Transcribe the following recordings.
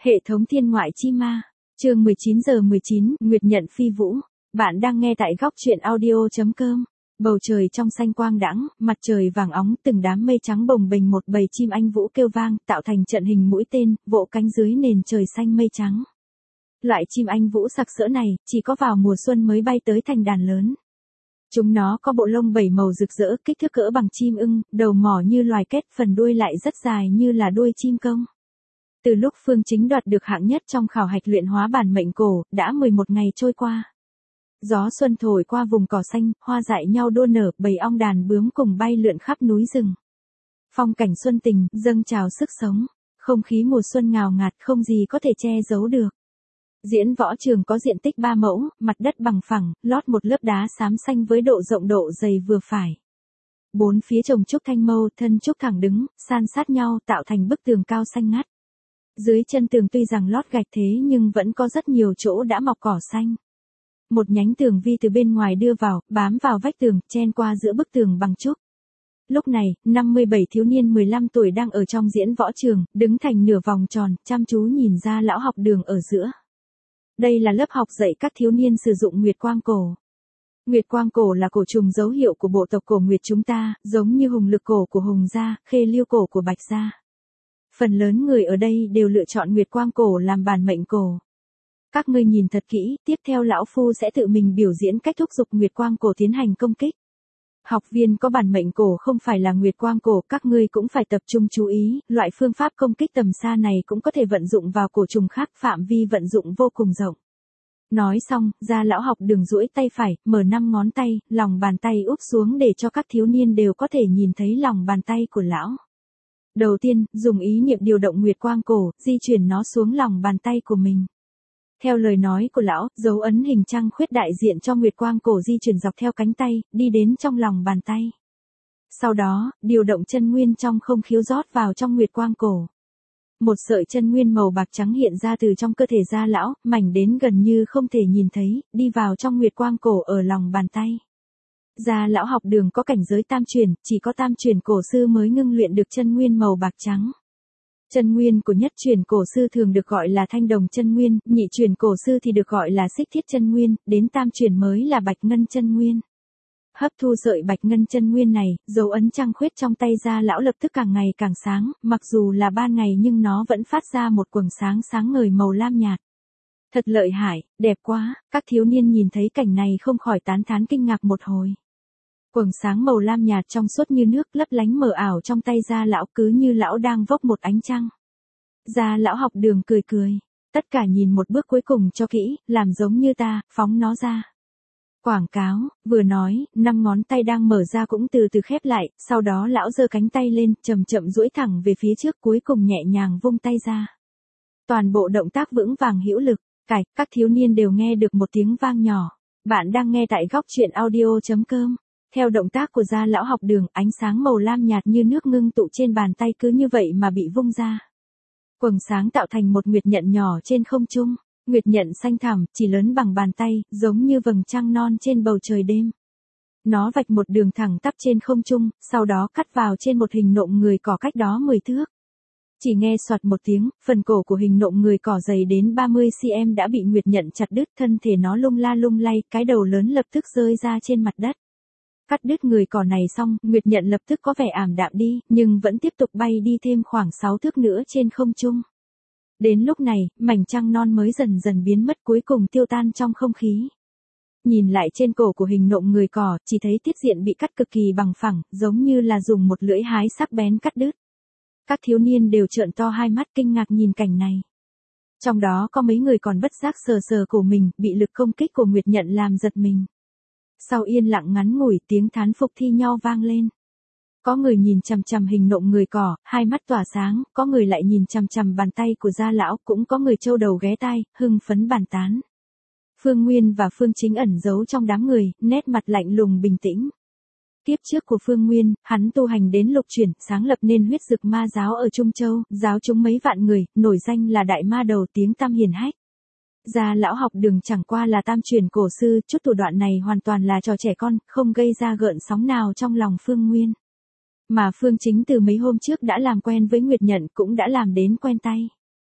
Hệ thống thiên ngoại chi ma. Chương 19:19, Nguyệt nhận phi vũ. Bạn đang nghe tại góc truyện audio.com. Bầu trời trong xanh quang đãng, mặt trời vàng óng, từng đám mây trắng bồng bềnh, một bầy chim anh vũ kêu vang, tạo thành trận hình mũi tên, vỗ cánh dưới nền trời xanh mây trắng. Loại chim anh vũ sặc sỡ này, chỉ có vào mùa xuân mới bay tới thành đàn lớn. Chúng nó có bộ lông 7 màu rực rỡ, kích thước cỡ bằng chim ưng, đầu mỏ như loài kết, phần đuôi lại rất dài như là đuôi chim công. Từ lúc Phương Chính đoạt được hạng nhất trong khảo hạch luyện hóa bản mệnh cổ, đã 11 ngày trôi qua. Gió xuân thổi qua vùng cỏ xanh, hoa dại nhau đua nở, bầy ong đàn bướm cùng bay lượn khắp núi rừng. Phong cảnh xuân tình, dâng trào sức sống, không khí mùa xuân ngào ngạt, không gì có thể che giấu được. Diễn võ trường có diện tích 3 mẫu, mặt đất bằng phẳng, lót một lớp đá xám xanh với độ rộng độ dày vừa phải. Bốn phía trồng trúc thanh mâu, thân trúc thẳng đứng, san sát nhau tạo thành bức tường cao xanh ngắt. Dưới chân tường tuy rằng lót gạch thế nhưng vẫn có rất nhiều chỗ đã mọc cỏ xanh. Một nhánh tường vi từ bên ngoài đưa vào, bám vào vách tường, chen qua giữa bức tường bằng trúc. Lúc này, 57 thiếu niên 15 tuổi đang ở trong diễn võ trường, đứng thành nửa vòng tròn, chăm chú nhìn ra lão học đường ở giữa. Đây là lớp học dạy các thiếu niên sử dụng Nguyệt Quang Cổ. Nguyệt Quang Cổ là cổ trùng dấu hiệu của bộ tộc cổ Nguyệt chúng ta, giống như hùng lực cổ của Hùng gia, khê liêu cổ của Bạch gia. Phần lớn người ở đây đều lựa chọn Nguyệt Quang Cổ làm bản mệnh cổ. Các ngươi nhìn thật kỹ, tiếp theo lão phu sẽ tự mình biểu diễn cách thúc giục Nguyệt Quang Cổ tiến hành công kích. Học viên có bản mệnh cổ không phải là Nguyệt Quang Cổ, các ngươi cũng phải tập trung chú ý, loại phương pháp công kích tầm xa này cũng có thể vận dụng vào cổ trùng khác, phạm vi vận dụng vô cùng rộng. Nói xong, gia lão học đường duỗi tay phải, mở 5 ngón tay, lòng bàn tay úp xuống để cho các thiếu niên đều có thể nhìn thấy lòng bàn tay của lão. Đầu tiên, dùng ý niệm điều động Nguyệt Quang Cổ, di chuyển nó xuống lòng bàn tay của mình. Theo lời nói của lão, dấu ấn hình trăng khuyết đại diện cho Nguyệt Quang Cổ di chuyển dọc theo cánh tay, đi đến trong lòng bàn tay. Sau đó, điều động chân nguyên trong không khiếu rót vào trong Nguyệt Quang Cổ. Một sợi chân nguyên màu bạc trắng hiện ra từ trong cơ thể gia lão, mảnh đến gần như không thể nhìn thấy, đi vào trong Nguyệt Quang Cổ ở lòng bàn tay. Gia lão học đường có cảnh giới tam truyền, chỉ có tam truyền cổ sư mới ngưng luyện được chân nguyên màu bạc trắng. Chân nguyên của nhất truyền cổ sư thường được gọi là thanh đồng chân nguyên, nhị truyền cổ sư thì được gọi là xích thiết chân nguyên, đến tam truyền mới là bạch ngân chân nguyên. Hấp thu sợi bạch ngân chân nguyên này, dấu ấn trăng khuyết trong tay gia lão lập tức càng ngày càng sáng, mặc dù là ban ngày nhưng nó vẫn phát ra một quầng sáng sáng ngời màu lam nhạt. Thật lợi hại, đẹp quá, các thiếu niên nhìn thấy cảnh này không khỏi tán thán kinh ngạc một hồi. Quầng sáng màu lam nhạt trong suốt như nước, lấp lánh mờ ảo trong tay gia lão, cứ như lão đang vốc một ánh trăng. Gia lão học đường cười cười, tất cả nhìn một bước cuối cùng cho kỹ, làm giống như ta, phóng nó ra. Quảng cáo, vừa nói, 5 ngón tay đang mở ra cũng từ từ khép lại, sau đó lão giơ cánh tay lên, chậm chậm duỗi thẳng về phía trước, cuối cùng nhẹ nhàng vung tay ra. Toàn bộ động tác vững vàng hữu lực, các thiếu niên đều nghe được một tiếng vang nhỏ. Bạn đang nghe tại góc truyện audio.com. Theo động tác của gia lão học đường, ánh sáng màu lam nhạt như nước ngưng tụ trên bàn tay cứ như vậy mà bị vung ra. Quầng sáng tạo thành một nguyệt nhận nhỏ trên không trung. Nguyệt nhận xanh thẳm, chỉ lớn bằng bàn tay, giống như vầng trăng non trên bầu trời đêm. Nó vạch một đường thẳng tắp trên không trung, sau đó cắt vào trên một hình nộm người cỏ cách đó 10 thước. Chỉ nghe soạt một tiếng, phần cổ của hình nộm người cỏ dày đến 30 cm đã bị nguyệt nhận chặt đứt, thân thể nó lung la lung lay, cái đầu lớn lập tức rơi ra trên mặt đất. Cắt đứt người cỏ này xong, nguyệt nhận lập tức có vẻ ảm đạm đi, nhưng vẫn tiếp tục bay đi thêm khoảng 6 thước nữa trên không trung. Đến lúc này, mảnh trăng non mới dần dần biến mất, cuối cùng tiêu tan trong không khí. Nhìn lại trên cổ của hình nộm người cỏ, chỉ thấy tiết diện bị cắt cực kỳ bằng phẳng, giống như là dùng một lưỡi hái sắc bén cắt đứt. Các thiếu niên đều trợn to hai mắt kinh ngạc nhìn cảnh này. Trong đó có mấy người còn bất giác sờ sờ cổ mình, bị lực công kích của nguyệt nhận làm giật mình. Sau yên lặng ngắn ngủi, tiếng thán phục thi nhau vang lên. Có người nhìn chằm chằm hình nộm người cỏ, hai mắt tỏa sáng, có người lại nhìn chằm chằm bàn tay của gia lão, cũng có người trâu đầu ghé tai, hưng phấn bàn tán. Phương Nguyên và Phương Chính ẩn giấu trong đám người, nét mặt lạnh lùng bình tĩnh. Kiếp trước của Phương Nguyên, hắn tu hành đến lục chuyển, sáng lập nên huyết dực ma giáo ở Trung Châu, giáo chúng mấy vạn người, nổi danh là đại ma đầu, tiếng tăm hiển hách. Gia lão học đường chẳng qua là tam truyền cổ sư, chút thủ đoạn này hoàn toàn là trò trẻ con, không gây ra gợn sóng nào trong lòng Phương Nguyên. Mà Phương Chính từ mấy hôm trước đã làm quen với Nguyệt Nhận, cũng đã làm đến quen tay.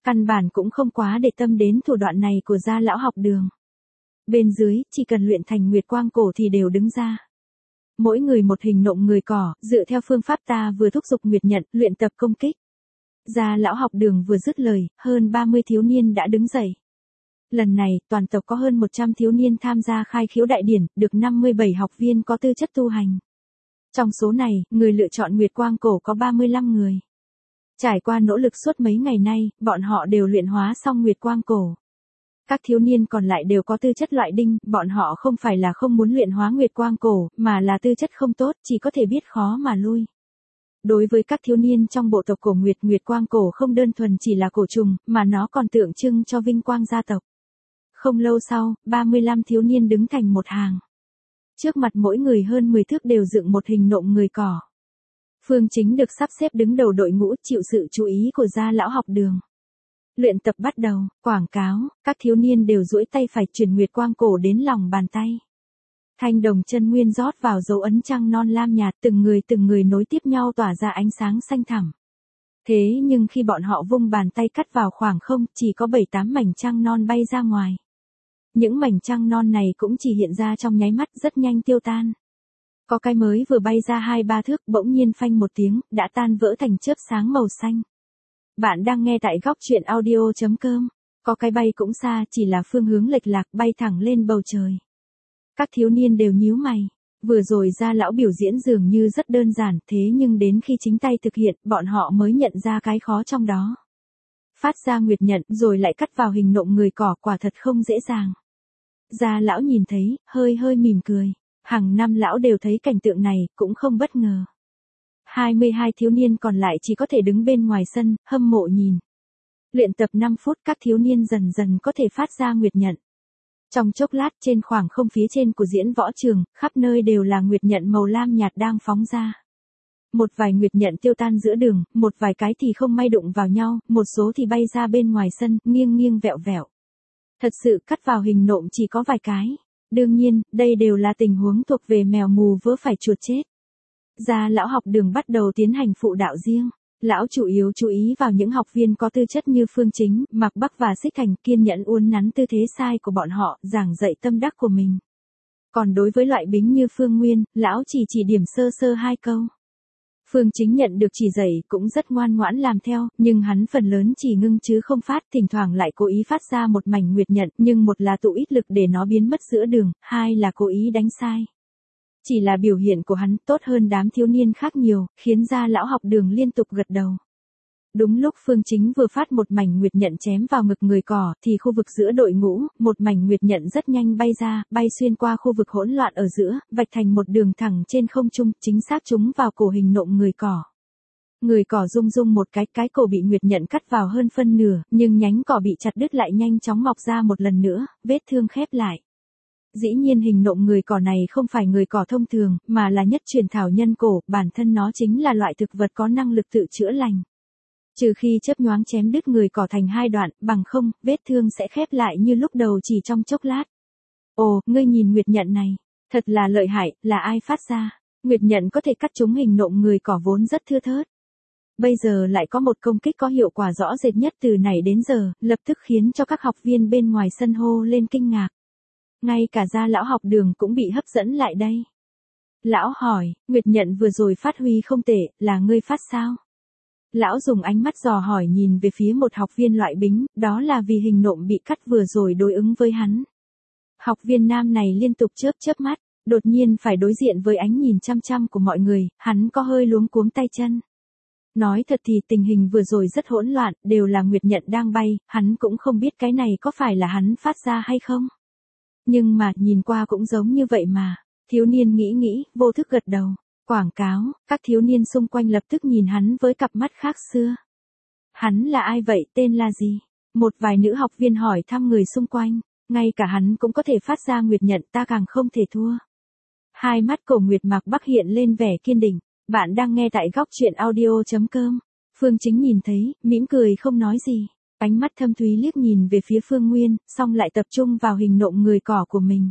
Căn bản cũng không quá để tâm đến thủ đoạn này của gia lão học đường. Bên dưới, chỉ cần luyện thành nguyệt quang cổ thì đều đứng ra. Mỗi người một hình nộm người cỏ, dựa theo phương pháp ta vừa thúc giục nguyệt nhận, luyện tập công kích. Gia lão học đường vừa dứt lời, hơn 30 thiếu niên đã đứng dậy. Lần này, toàn tộc có hơn 100 thiếu niên tham gia khai khiếu đại điển, được 57 học viên có tư chất tu hành. Trong số này, người lựa chọn nguyệt quang cổ có 35 người. Trải qua nỗ lực suốt mấy ngày nay, bọn họ đều luyện hóa xong nguyệt quang cổ. Các thiếu niên còn lại đều có tư chất loại đinh, bọn họ không phải là không muốn luyện hóa nguyệt quang cổ, mà là tư chất không tốt, chỉ có thể biết khó mà lui. Đối với các thiếu niên trong bộ tộc cổ nguyệt quang cổ không đơn thuần chỉ là cổ trùng, mà nó còn tượng trưng cho vinh quang gia tộc. Không lâu sau, 35 thiếu niên đứng thành một hàng. Trước mặt mỗi người hơn 10 thước đều dựng một hình nộm người cỏ. Phương Chính được sắp xếp đứng đầu đội ngũ, chịu sự chú ý của gia lão học đường. Luyện tập bắt đầu, quảng cáo, các thiếu niên đều duỗi tay phải truyền nguyệt quang cổ đến lòng bàn tay. Thanh đồng chân nguyên rót vào dấu ấn trăng non lam nhạt, từng người nối tiếp nhau tỏa ra ánh sáng xanh thẳm. Thế nhưng khi bọn họ vung bàn tay cắt vào khoảng không, chỉ có 7-8 mảnh trăng non bay ra ngoài. Những mảnh trăng non này cũng chỉ hiện ra trong nháy mắt, rất nhanh tiêu tan. Có cái mới vừa bay ra 2-3 thước, bỗng nhiên phanh một tiếng, đã tan vỡ thành chớp sáng màu xanh. Bạn đang nghe tại góc truyện audio.com. Có cái bay cũng xa, chỉ là phương hướng lệch lạc, bay thẳng lên bầu trời. Các thiếu niên đều nhíu mày. Vừa rồi gia lão biểu diễn dường như rất đơn giản, thế nhưng đến khi chính tay thực hiện, bọn họ mới nhận ra cái khó trong đó. Phát ra nguyệt nhận, rồi lại cắt vào hình nộm người cỏ, quả thật không dễ dàng. Gia lão nhìn thấy, hơi mỉm cười. Hàng năm lão đều thấy cảnh tượng này, cũng không bất ngờ. 22 thiếu niên còn lại chỉ có thể đứng bên ngoài sân, hâm mộ nhìn. Luyện tập 5 phút, các thiếu niên dần dần có thể phát ra nguyệt nhận. Trong chốc lát, trên khoảng không phía trên của diễn võ trường, khắp nơi đều là nguyệt nhận màu lam nhạt đang phóng ra. Một vài nguyệt nhận tiêu tan giữa đường, một vài cái thì không may đụng vào nhau, một số thì bay ra bên ngoài sân, nghiêng vẹo vẹo. Thật sự cắt vào hình nộm chỉ có vài cái. Đương nhiên, đây đều là tình huống thuộc về mèo mù vớ phải chuột chết. Gia lão học đường bắt đầu tiến hành phụ đạo riêng. Lão chủ yếu chú ý vào những học viên có tư chất như Phương Chính, Mạc Bắc và Xích Thành, kiên nhẫn uốn nắn tư thế sai của bọn họ, giảng dạy tâm đắc của mình. Còn đối với loại bính như Phương Nguyên, lão chỉ điểm sơ 2 câu. Phương Chính nhận được chỉ dạy cũng rất ngoan ngoãn làm theo, nhưng hắn phần lớn chỉ ngưng chứ không phát, thỉnh thoảng lại cố ý phát ra một mảnh nguyệt nhận, nhưng một là tụ ít lực để nó biến mất giữa đường, hai là cố ý đánh sai. Chỉ là biểu hiện của hắn tốt hơn đám thiếu niên khác nhiều, khiến gia lão học đường liên tục gật đầu. Đúng lúc Phương Chính vừa phát một mảnh nguyệt nhận chém vào ngực người cỏ, thì khu vực giữa đội ngũ, một mảnh nguyệt nhận rất nhanh bay ra, bay xuyên qua khu vực hỗn loạn ở giữa, vạch thành một đường thẳng trên không trung, chính xác trúng vào cổ hình nộm người cỏ. Người cỏ rung một cái cổ bị nguyệt nhận cắt vào hơn phân nửa, nhưng nhánh cỏ bị chặt đứt lại nhanh chóng mọc ra một lần nữa, vết thương khép lại. Dĩ nhiên hình nộm người cỏ này không phải người cỏ thông thường, mà là nhất truyền thảo nhân cổ, bản thân nó chính là loại thực vật có năng lực tự chữa lành. Trừ khi chớp nhoáng chém đứt người cỏ thành 2 đoạn, bằng không, vết thương sẽ khép lại như lúc đầu chỉ trong chốc lát. Ồ, ngươi nhìn nguyệt nhận này, thật là lợi hại, là ai phát ra? Nguyệt nhận có thể cắt trúng hình nộm người cỏ vốn rất thưa thớt. Bây giờ lại có một công kích có hiệu quả rõ rệt nhất từ nãy đến giờ, lập tức khiến cho các học viên bên ngoài sân hô lên kinh ngạc. Ngay cả gia lão học đường cũng bị hấp dẫn lại đây. Lão hỏi, nguyệt nhận vừa rồi phát huy không tệ, là ngươi phát sao? Lão dùng ánh mắt dò hỏi nhìn về phía một học viên loại bính, đó là vì hình nộm bị cắt vừa rồi đối ứng với hắn. Học viên nam này liên tục chớp mắt, đột nhiên phải đối diện với ánh nhìn chăm của mọi người, hắn có hơi luống cuống tay chân. Nói thật thì tình hình vừa rồi rất hỗn loạn, đều là nguyệt nhận đang bay, hắn cũng không biết cái này có phải là hắn phát ra hay không. Nhưng mà, nhìn qua cũng giống như vậy mà. Thiếu niên nghĩ, vô thức gật đầu. Quảng cáo, các thiếu niên xung quanh lập tức nhìn hắn với cặp mắt khác xưa. Hắn là ai vậy, tên là gì? Một vài nữ học viên hỏi thăm người xung quanh. Ngay cả hắn cũng có thể phát ra nguyệt nhận, ta càng không thể thua. Hai mắt cổ Nguyệt Mạc Bắc hiện lên vẻ kiên định. Bạn đang nghe tại góc truyện audio.com. Phương Chính nhìn thấy, mỉm cười không nói gì. Ánh mắt thâm thúy liếc nhìn về phía Phương Nguyên, xong lại tập trung vào hình nộm người cỏ của mình.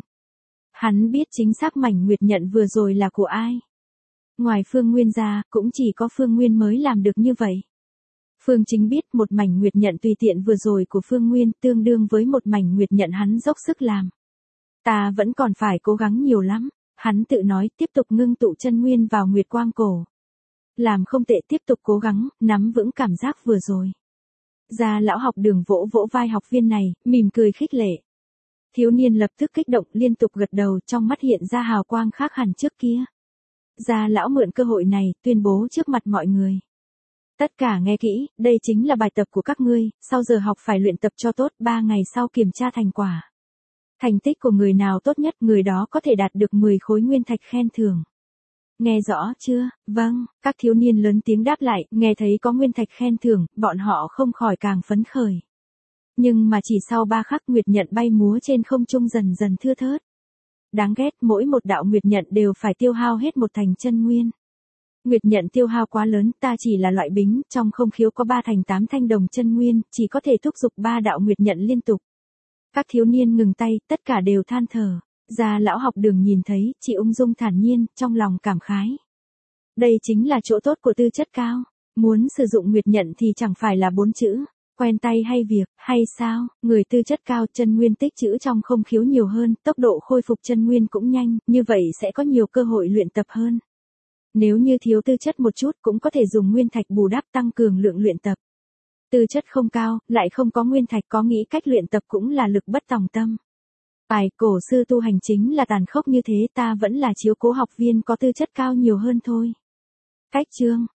Hắn biết chính xác mảnh nguyệt nhận vừa rồi là của ai. Ngoài Phương Nguyên ra, cũng chỉ có Phương Nguyên mới làm được như vậy. Phương Chính biết một mảnh nguyệt nhận tùy tiện vừa rồi của Phương Nguyên tương đương với một mảnh nguyệt nhận hắn dốc sức làm. Ta vẫn còn phải cố gắng nhiều lắm, hắn tự nói tiếp tục ngưng tụ chân nguyên vào nguyệt quang cổ. Làm không tệ, tiếp tục cố gắng, nắm vững cảm giác vừa rồi. Gia lão học Đường vỗ vỗ vai học viên này, mỉm cười khích lệ. Thiếu niên lập tức kích động liên tục gật đầu, trong mắt hiện ra hào quang khác hẳn trước kia. Gia lão mượn cơ hội này, tuyên bố trước mặt mọi người. Tất cả nghe kỹ, đây chính là bài tập của các ngươi, sau giờ học phải luyện tập cho tốt, 3 ngày sau kiểm tra thành quả. Thành tích của người nào tốt nhất, người đó có thể đạt được 10 khối nguyên thạch khen thưởng. Nghe rõ chưa? Vâng, các thiếu niên lớn tiếng đáp lại, nghe thấy có nguyên thạch khen thưởng, bọn họ không khỏi càng phấn khởi. Nhưng mà chỉ sau 3 khắc nguyệt nhận bay múa trên không trung dần dần thưa thớt. Đáng ghét, mỗi một đạo nguyệt nhận đều phải tiêu hao hết một thành chân nguyên. Nguyệt nhận tiêu hao quá lớn, ta chỉ là loại bính, trong không khiếu có 3 thành 8 thanh đồng chân nguyên, chỉ có thể thúc giục 3 đạo nguyệt nhận liên tục. Các thiếu niên ngừng tay, tất cả đều than thở. Gia lão học Đường nhìn thấy, chị ung dung thản nhiên, trong lòng cảm khái. Đây chính là chỗ tốt của tư chất cao. Muốn sử dụng nguyệt nhận thì chẳng phải là 4 chữ, quen tay hay việc, hay sao? Người tư chất cao, chân nguyên tích trữ trong không khiếu nhiều hơn, tốc độ khôi phục chân nguyên cũng nhanh, như vậy sẽ có nhiều cơ hội luyện tập hơn. Nếu như thiếu tư chất một chút cũng có thể dùng nguyên thạch bù đắp tăng cường lượng luyện tập. Tư chất không cao, lại không có nguyên thạch, có nghĩ cách luyện tập cũng là lực bất tòng tâm. Bài cổ sư tu hành chính là tàn khốc như thế, ta vẫn là chiếu cố học viên có tư chất cao nhiều hơn thôi. Cách chương